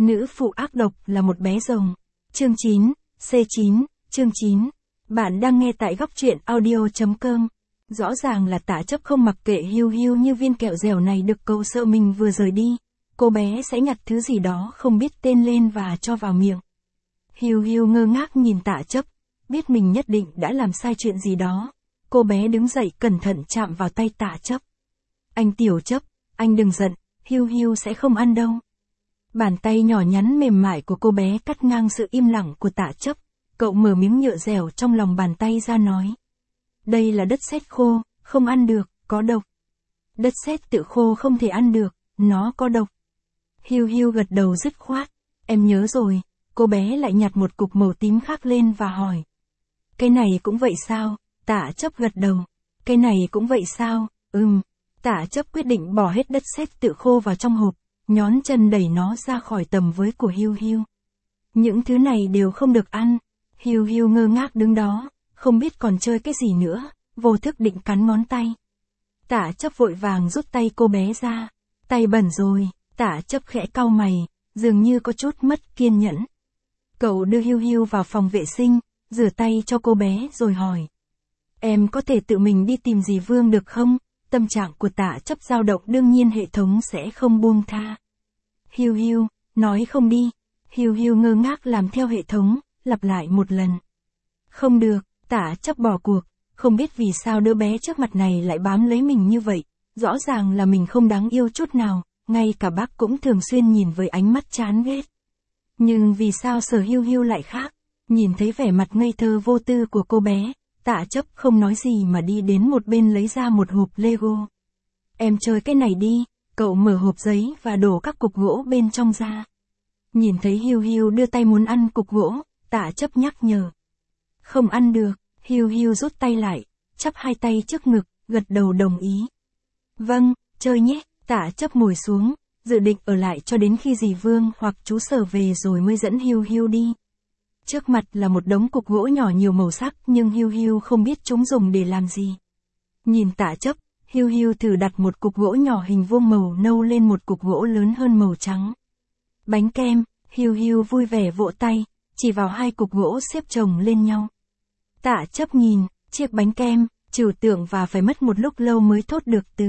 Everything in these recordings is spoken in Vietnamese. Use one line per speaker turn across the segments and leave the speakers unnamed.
Nữ phụ ác độc là một bé rồng. Chương 9, C9, chương 9. Bạn đang nghe tại góc truyện audio.com. Rõ ràng là Tả Chấp không mặc kệ Hiu Hiu như viên kẹo dẻo này được cậu sợ mình vừa rời đi. Cô bé sẽ nhặt thứ gì đó không biết tên lên và cho vào miệng. Hiu Hiu ngơ ngác nhìn Tả Chấp, biết mình nhất định đã làm sai chuyện gì đó. Cô bé đứng dậy cẩn thận chạm vào tay Tả Chấp. Anh Tiểu Chấp, anh đừng giận, Hiu Hiu sẽ không ăn đâu. Bàn tay nhỏ nhắn mềm mại của cô bé cắt ngang sự im lặng của Tả Chấp. Cậu mở miếng nhựa dẻo trong lòng bàn tay ra nói. Đây là đất sét khô, không ăn được, có độc. Đất sét tự khô không thể ăn được, nó có độc. Hiu Hiu gật đầu dứt khoát. Em nhớ rồi. Cô bé lại nhặt một cục màu tím khác lên và hỏi. Cái này cũng vậy sao? Tả Chấp gật đầu. Cái này cũng vậy sao? Tả Chấp quyết định bỏ hết đất sét tự khô vào trong hộp, nhón chân đẩy nó ra khỏi tầm với của Hiu Hiu. Những thứ này đều không được ăn. Hiu Hiu ngơ ngác đứng đó, không biết còn chơi cái gì nữa, vô thức định cắn ngón tay. Tả Chấp vội vàng rút tay cô bé ra. Tay bẩn rồi. Tả Chấp khẽ cau mày, dường như có chút mất kiên nhẫn. Cậu đưa Hiu Hiu vào phòng vệ sinh, rửa tay cho cô bé rồi hỏi. Em có thể tự mình đi tìm dì Vương được không? Tâm trạng của Tả Chấp dao động, đương nhiên hệ thống sẽ không buông tha. Hiu Hiu, nói không đi. Hiu Hiu ngơ ngác làm theo hệ thống, lặp lại một lần. Không được, Tả Chấp bỏ cuộc, không biết vì sao đứa bé trước mặt này lại bám lấy mình như vậy. Rõ ràng là mình không đáng yêu chút nào, ngay cả bác cũng thường xuyên nhìn với ánh mắt chán ghét. Nhưng vì sao Sở Hiu Hiu lại khác? Nhìn thấy vẻ mặt ngây thơ vô tư của cô bé, Tả Chấp không nói gì mà đi đến một bên lấy ra một hộp Lego. Em chơi cái này đi. Cậu mở hộp giấy và đổ các cục gỗ bên trong ra. Nhìn thấy Hiu Hiu đưa tay muốn ăn cục gỗ, Tả Chấp nhắc nhở. Không ăn được. Hiu Hiu rút tay lại, chắp hai tay trước ngực, gật đầu đồng ý. Vâng, chơi nhé. Tả Chấp ngồi xuống, dự định ở lại cho đến khi dì Vương hoặc chú Sở về rồi mới dẫn Hiu Hiu đi. Trước mặt là một đống cục gỗ nhỏ nhiều màu sắc nhưng Hiu Hiu không biết chúng dùng để làm gì. Nhìn Tả Chấp, Hiu Hiu thử đặt một cục gỗ nhỏ hình vuông màu nâu lên một cục gỗ lớn hơn màu trắng. Bánh kem. Hiu Hiu vui vẻ vỗ tay, chỉ vào hai cục gỗ xếp chồng lên nhau. Tả Chấp nhìn chiếc bánh kem, trừu tượng và phải mất một lúc lâu mới thốt được từ.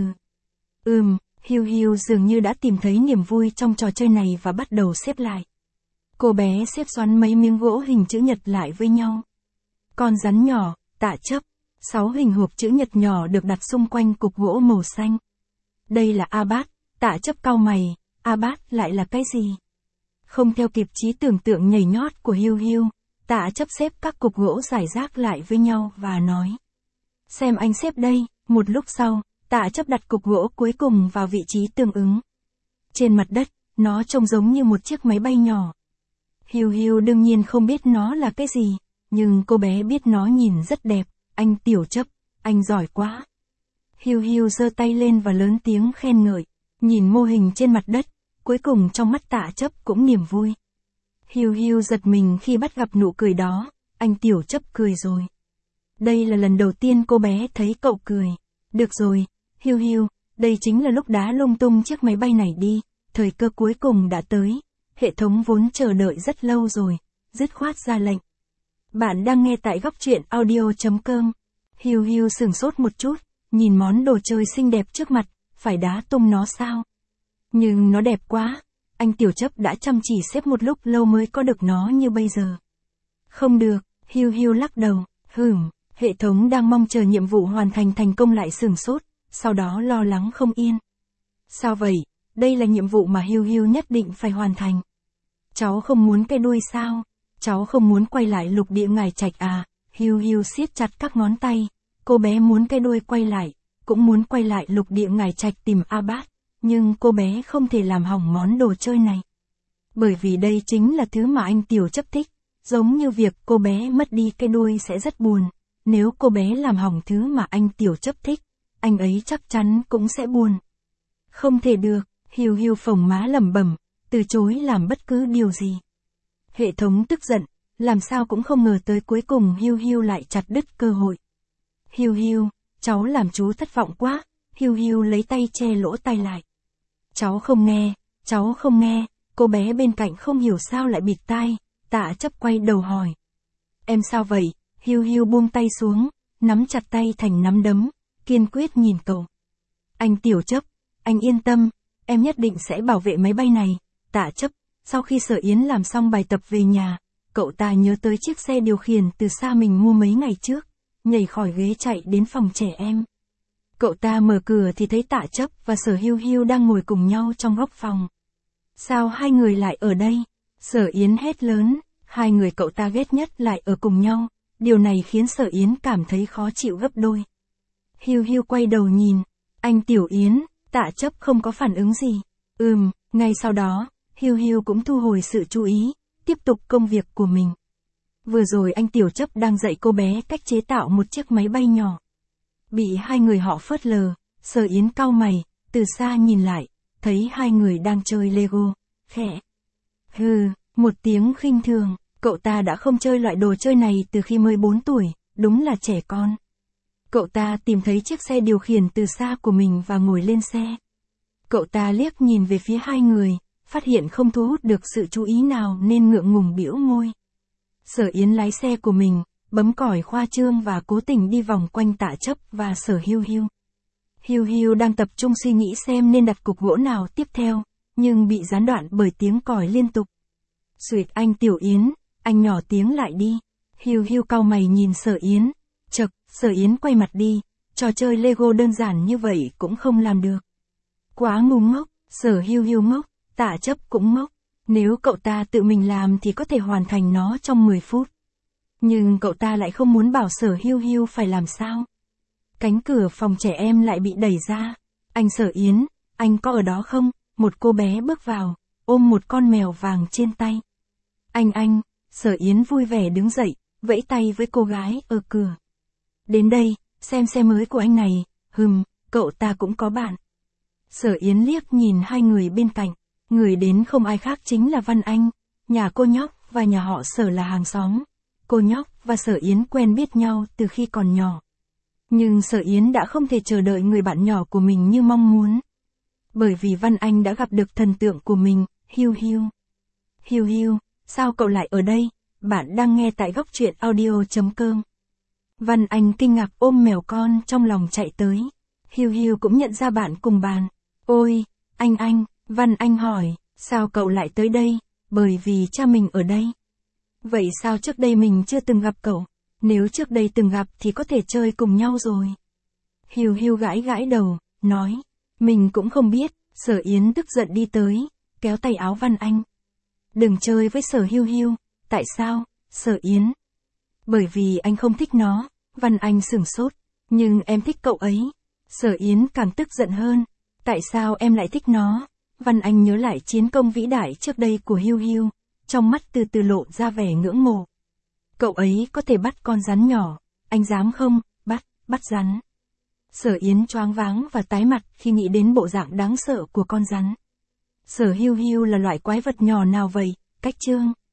Hiu Hiu dường như đã tìm thấy niềm vui trong trò chơi này và bắt đầu xếp lại. Cô bé xếp xoắn mấy miếng gỗ hình chữ nhật lại với nhau. Con rắn nhỏ. Tả Chấp. 6 hình hộp chữ nhật nhỏ được đặt xung quanh cục gỗ màu xanh. Đây là A-bát. Tả Chấp cau mày. A-bát lại là cái gì? Không theo kịp trí tưởng tượng nhảy nhót của Hiu Hiu, Tả Chấp xếp các cục gỗ rải rác lại với nhau và nói. Xem anh xếp đây. Một lúc sau, Tả Chấp đặt cục gỗ cuối cùng vào vị trí tương ứng. Trên mặt đất, nó trông giống như một chiếc máy bay nhỏ. Hiu Hiu đương nhiên không biết nó là cái gì, nhưng cô bé biết nó nhìn rất đẹp. Anh Tiểu Chấp, anh giỏi quá. Hiu Hiu giơ tay lên và lớn tiếng khen ngợi, nhìn mô hình trên mặt đất, cuối cùng trong mắt Tả Chấp cũng niềm vui. Hiu Hiu giật mình khi bắt gặp nụ cười đó, anh Tiểu Chấp cười rồi. Đây là lần đầu tiên cô bé thấy cậu cười. Được rồi, Hiu Hiu, đây chính là lúc đá lung tung chiếc máy bay này đi, thời cơ cuối cùng đã tới. Hệ thống vốn chờ đợi rất lâu rồi, dứt khoát ra lệnh. Bạn đang nghe tại góc truyện audio.com. Hiu Hiu sửng sốt một chút, nhìn món đồ chơi xinh đẹp trước mặt, phải đá tung nó sao? Nhưng nó đẹp quá, anh Tiểu Chấp đã chăm chỉ xếp một lúc lâu mới có được nó như bây giờ. Không được, Hiu Hiu lắc đầu, hệ thống đang mong chờ nhiệm vụ hoàn thành thành công lại sửng sốt, sau đó lo lắng không yên. Sao vậy? Đây là nhiệm vụ mà Hiu Hiu nhất định phải hoàn thành. Cháu không muốn cái đuôi sao? Cháu không muốn quay lại lục địa Ngải Trạch à? Hiu Hiu siết chặt các ngón tay. Cô bé muốn cái đuôi quay lại, cũng muốn quay lại lục địa Ngải Trạch tìm A-bát, nhưng cô bé không thể làm hỏng món đồ chơi này. Bởi vì đây chính là thứ mà anh Tiểu Chấp thích, giống như việc cô bé mất đi cái đuôi sẽ rất buồn. Nếu cô bé làm hỏng thứ mà anh Tiểu Chấp thích, anh ấy chắc chắn cũng sẽ buồn. Không thể được. Hiu Hiu phồng má lẩm bẩm, từ chối làm bất cứ điều gì. Hệ thống tức giận, làm sao cũng không ngờ tới cuối cùng Hiu Hiu lại chặt đứt cơ hội. Hiu Hiu, cháu làm chú thất vọng quá. Hiu Hiu lấy tay che lỗ tai lại. Cháu không nghe, Cô bé bên cạnh không hiểu sao lại bịt tai, Tạ Chấp quay đầu hỏi. Em sao vậy? Hiu Hiu buông tay xuống, nắm chặt tay thành nắm đấm, kiên quyết nhìn cậu. Anh Tiểu Chấp, anh yên tâm, em nhất định sẽ bảo vệ máy bay này. Tạ Chấp, sau khi Sở Yến làm xong bài tập về nhà, cậu ta nhớ tới chiếc xe điều khiển từ xa mình mua mấy ngày trước, nhảy khỏi ghế chạy đến phòng trẻ em. Cậu ta mở cửa thì thấy Tạ Chấp và Sở Hiu Hiu đang ngồi cùng nhau trong góc phòng. Sao hai người lại ở đây? Sở Yến hét lớn, hai người cậu ta ghét nhất lại ở cùng nhau, điều này khiến Sở Yến cảm thấy khó chịu gấp đôi. Hiu Hiu quay đầu nhìn, anh Tiểu Yến, Tạ Chấp không có phản ứng gì. Ngay sau đó, Hiu Hiu cũng thu hồi sự chú ý, tiếp tục công việc của mình. Vừa rồi anh Tiểu Chấp đang dạy cô bé cách chế tạo một chiếc máy bay nhỏ. Bị hai người họ phớt lờ, Sở Yến cau mày, từ xa nhìn lại, thấy hai người đang chơi Lego, khẽ. Một tiếng khinh thường, cậu ta đã không chơi loại đồ chơi này từ khi mới 4 tuổi, đúng là trẻ con. Cậu ta tìm thấy chiếc xe điều khiển từ xa của mình và ngồi lên xe. Cậu ta liếc nhìn về phía hai người, phát hiện không thu hút được sự chú ý nào nên ngượng ngùng bĩu môi. Sở Yến lái xe của mình, bấm còi khoa trương và cố tình đi vòng quanh Tạ Chấp và Sở Hiu Hiu. Hiu Hiu đang tập trung suy nghĩ xem nên đặt cục gỗ nào tiếp theo, nhưng bị gián đoạn bởi tiếng còi liên tục. Xuỵt, anh Tiểu Yến, anh nhỏ tiếng lại đi. Hiu Hiu cau mày nhìn Sở Yến. Chậc, Sở Yến quay mặt đi, trò chơi Lego đơn giản như vậy cũng không làm được. Quá ngu ngốc, Sở Hiu Hiu ngốc, Tạ Chấp cũng ngốc. Nếu cậu ta tự mình làm thì có thể hoàn thành nó trong 10 phút. Nhưng cậu ta lại không muốn bảo Sở Hiu Hiu phải làm sao. Cánh cửa phòng trẻ em lại bị đẩy ra. Anh Sở Yến, anh có ở đó không? Một cô bé bước vào, ôm một con mèo vàng trên tay. Anh, Sở Yến vui vẻ đứng dậy, vẫy tay với cô gái ở cửa. Đến đây, xem xe mới của anh này, cậu ta cũng có bạn. Sở Yến liếc nhìn hai người bên cạnh, người đến không ai khác chính là Văn Anh, nhà cô nhóc và nhà họ Sở là hàng xóm. Cô nhóc và Sở Yến quen biết nhau từ khi còn nhỏ. Nhưng Sở Yến đã không thể chờ đợi người bạn nhỏ của mình như mong muốn. Bởi vì Văn Anh đã gặp được thần tượng của mình, Hiu Hiu. Hiu Hiu, sao cậu lại ở đây? Bạn đang nghe tại góc truyện audio.com. Văn Anh kinh ngạc ôm mèo con trong lòng chạy tới. Hiu Hiu cũng nhận ra bạn cùng bàn. Ôi, anh, Văn Anh hỏi, sao cậu lại tới đây? Bởi vì cha mình ở đây. Vậy sao trước đây mình chưa từng gặp cậu? Nếu trước đây từng gặp thì có thể chơi cùng nhau rồi. Hiu Hiu gãi đầu, nói, mình cũng không biết. Sở Yến tức giận đi tới, kéo tay áo Văn Anh. Đừng chơi với Sở Hiu Hiu. Tại sao, Sở Yến? Bởi vì anh không thích nó. Văn Anh sửng sốt. Nhưng em thích cậu ấy. Sở Yến càng tức giận hơn. Tại sao em lại thích nó? Văn Anh nhớ lại chiến công vĩ đại trước đây của Hiu Hiu, trong mắt từ từ lộ ra vẻ ngưỡng mộ. Cậu ấy có thể bắt con rắn nhỏ, anh dám không? Bắt rắn. Sở Yến choáng váng và tái mặt khi nghĩ đến bộ dạng đáng sợ của con rắn. Sở Hiu Hiu là loại quái vật nhỏ nào vậy? Cách chương